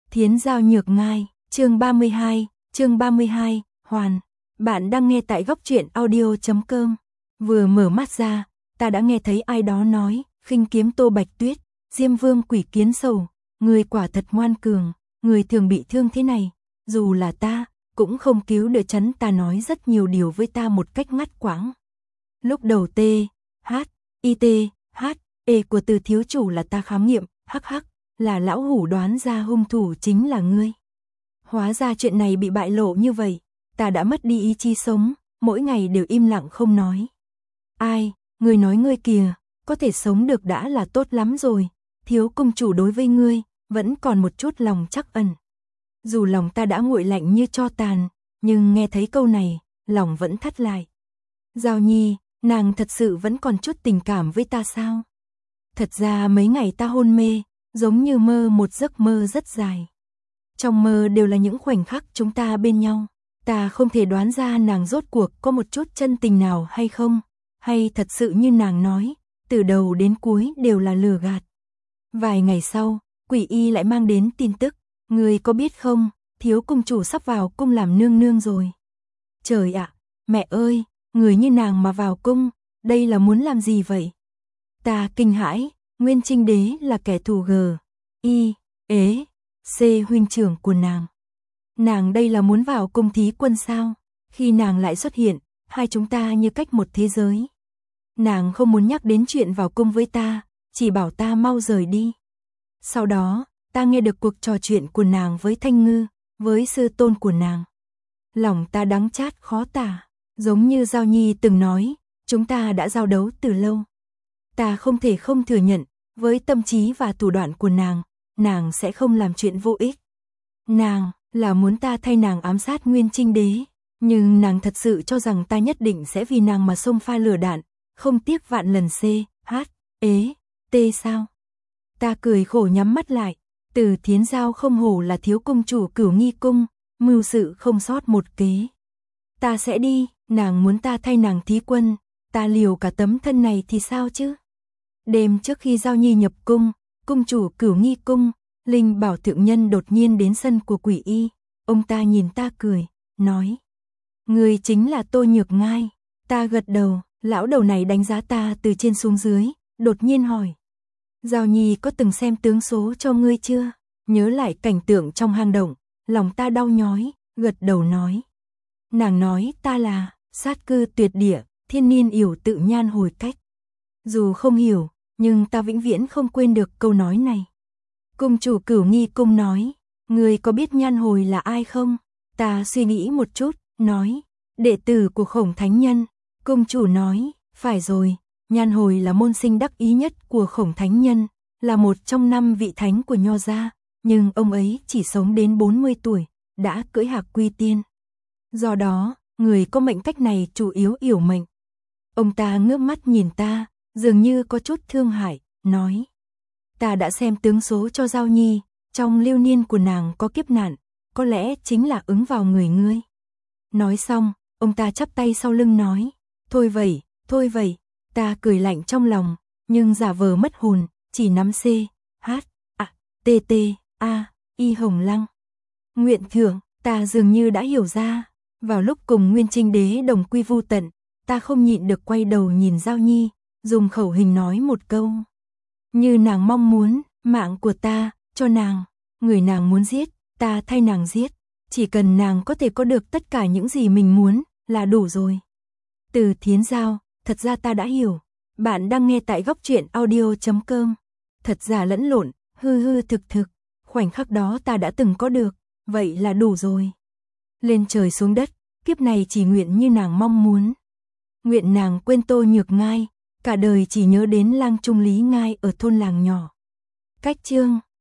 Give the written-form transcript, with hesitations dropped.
Thiến Giao Nhược Ngai, chương 32, Hoàn. Bạn đang nghe tại góc truyện audio.com. Vừa mở mắt ra, ta đã nghe thấy ai đó nói, khinh kiếm Tô Bạch Tuyết, Diêm Vương Quỷ Kiến Sầu, người quả thật ngoan cường, người thường bị thương thế này, dù là ta, cũng không cứu được. Chắn ta nói rất nhiều điều với ta một cách ngắt quãng. Lúc đầu E của Từ thiếu chủ là ta khám nghiệm, là lão hủ đoán ra hung thủ chính là ngươi. Hóa ra chuyện này bị bại lộ như vậy, ta đã mất đi ý chí sống, mỗi ngày đều im lặng không nói. Ai, ngươi nói ngươi kìa, có thể sống được đã là tốt lắm rồi, thiếu công chủ đối với ngươi, vẫn còn một chút lòng trắc ẩn. Dù lòng ta đã nguội lạnh như tro tàn, nhưng nghe thấy câu này, lòng vẫn thắt lại. Giao Nhi, nàng thật sự vẫn còn chút tình cảm với ta sao? Thật ra mấy ngày ta hôn mê, giống như mơ một giấc mơ rất dài. Trong mơ đều là những khoảnh khắc chúng ta bên nhau. Ta không thể đoán ra nàng rốt cuộc có một chút chân tình nào hay không, hay thật sự như nàng nói, từ đầu đến cuối đều là lừa gạt. Vài ngày sau, Quỷ Y lại mang đến tin tức, người có biết không, thiếu công chủ sắp vào cung làm nương nương rồi. Trời ạ, mẹ ơi, người như nàng mà vào cung, đây là muốn làm gì vậy? Ta kinh hãi, Nguyên Trinh Đế là kẻ thù C huynh trưởng của nàng. Nàng đây là muốn vào cung thí quân sao? Khi nàng lại xuất hiện, hai chúng ta như cách một thế giới. Nàng không muốn nhắc đến chuyện vào cung với ta, chỉ bảo ta mau rời đi. Sau đó, ta nghe được cuộc trò chuyện của nàng với Thanh Ngư, với sư tôn của nàng. Lòng ta đắng chát khó tả, giống như Giao Nhi từng nói, chúng ta đã giao đấu từ lâu. Ta không thể không thừa nhận, với tâm trí và thủ đoạn của nàng sẽ không làm chuyện vô ích. Nàng là muốn ta thay nàng ám sát Nguyên Trinh Đế, nhưng nàng thật sự cho rằng ta nhất định sẽ vì nàng mà xông pha lửa đạn, không tiếc vạn lần sao? Ta cười khổ nhắm mắt lại, Từ Thiến Giao không hổ là thiếu công chủ Cửu Nghi cung, mưu sự không sót một kế. Ta sẽ đi, nàng muốn ta thay nàng thí quân, ta liều cả tấm thân này thì sao chứ? Đêm trước khi Giao Nhi nhập cung, cung chủ Cửu Nghi cung, Linh Bảo thượng nhân đột nhiên đến sân của Quỷ Y, ông ta nhìn ta cười, nói: "Người chính là Tô Nhược Ngai." Ta gật đầu, lão đầu này đánh giá ta từ trên xuống dưới, đột nhiên hỏi: "Giao Nhi có từng xem tướng số cho ngươi chưa?" Nhớ lại cảnh tượng trong hang động, lòng ta đau nhói, gật đầu nói. Nàng nói ta là sát cư tuyệt địa, thiên niên yểu tự nhan hồi cách. Dù không hiểu, nhưng ta vĩnh viễn không quên được câu nói này. Cung chủ Cửu Nghi cung nói: "Ngươi có biết Nhan Hồi là ai không?" Ta suy nghĩ một chút, nói: "Đệ tử của Khổng Thánh Nhân." Cung chủ nói: "Phải rồi, Nhan Hồi là môn sinh đắc ý nhất của Khổng Thánh Nhân, là một trong 5 vị thánh của Nho gia, nhưng ông ấy chỉ sống đến 40 tuổi, đã cưỡi hạc quy tiên. Do đó, người có mệnh cách này chủ yếu yểu mệnh." Ông ta ngước mắt nhìn ta, dường như có chút thương hại, nói: "Ta đã xem tướng số cho Giao Nhi, trong lưu niên của nàng có kiếp nạn, có lẽ chính là ứng vào người ngươi." Nói xong, ông ta chắp tay sau lưng nói: thôi vậy." Ta cười lạnh trong lòng, nhưng giả vờ mất hồn, chỉ nắm Y Hồng Lăng. Nguyện thưởng, ta dường như đã hiểu ra. Vào lúc cùng Nguyên Trinh Đế đồng quy vu tận, ta không nhịn được quay đầu nhìn Giao Nhi, dùng khẩu hình nói một câu: "Như nàng mong muốn, mạng của ta, cho nàng, người nàng muốn giết, ta thay nàng giết, chỉ cần nàng có thể có được tất cả những gì mình muốn, là đủ rồi." Từ Thiến Giao, thật ra ta đã hiểu. Bạn đang nghe tại góc truyện audio.com. Thật giả lẫn lộn, hư thực, khoảnh khắc đó ta đã từng có được, vậy là đủ rồi. Lên trời xuống đất, kiếp này chỉ nguyện như nàng mong muốn. Nguyện nàng quên Tô Nhược Ngai, cả đời chỉ nhớ đến lang trung Lý Ngai ở thôn làng nhỏ. Cách chương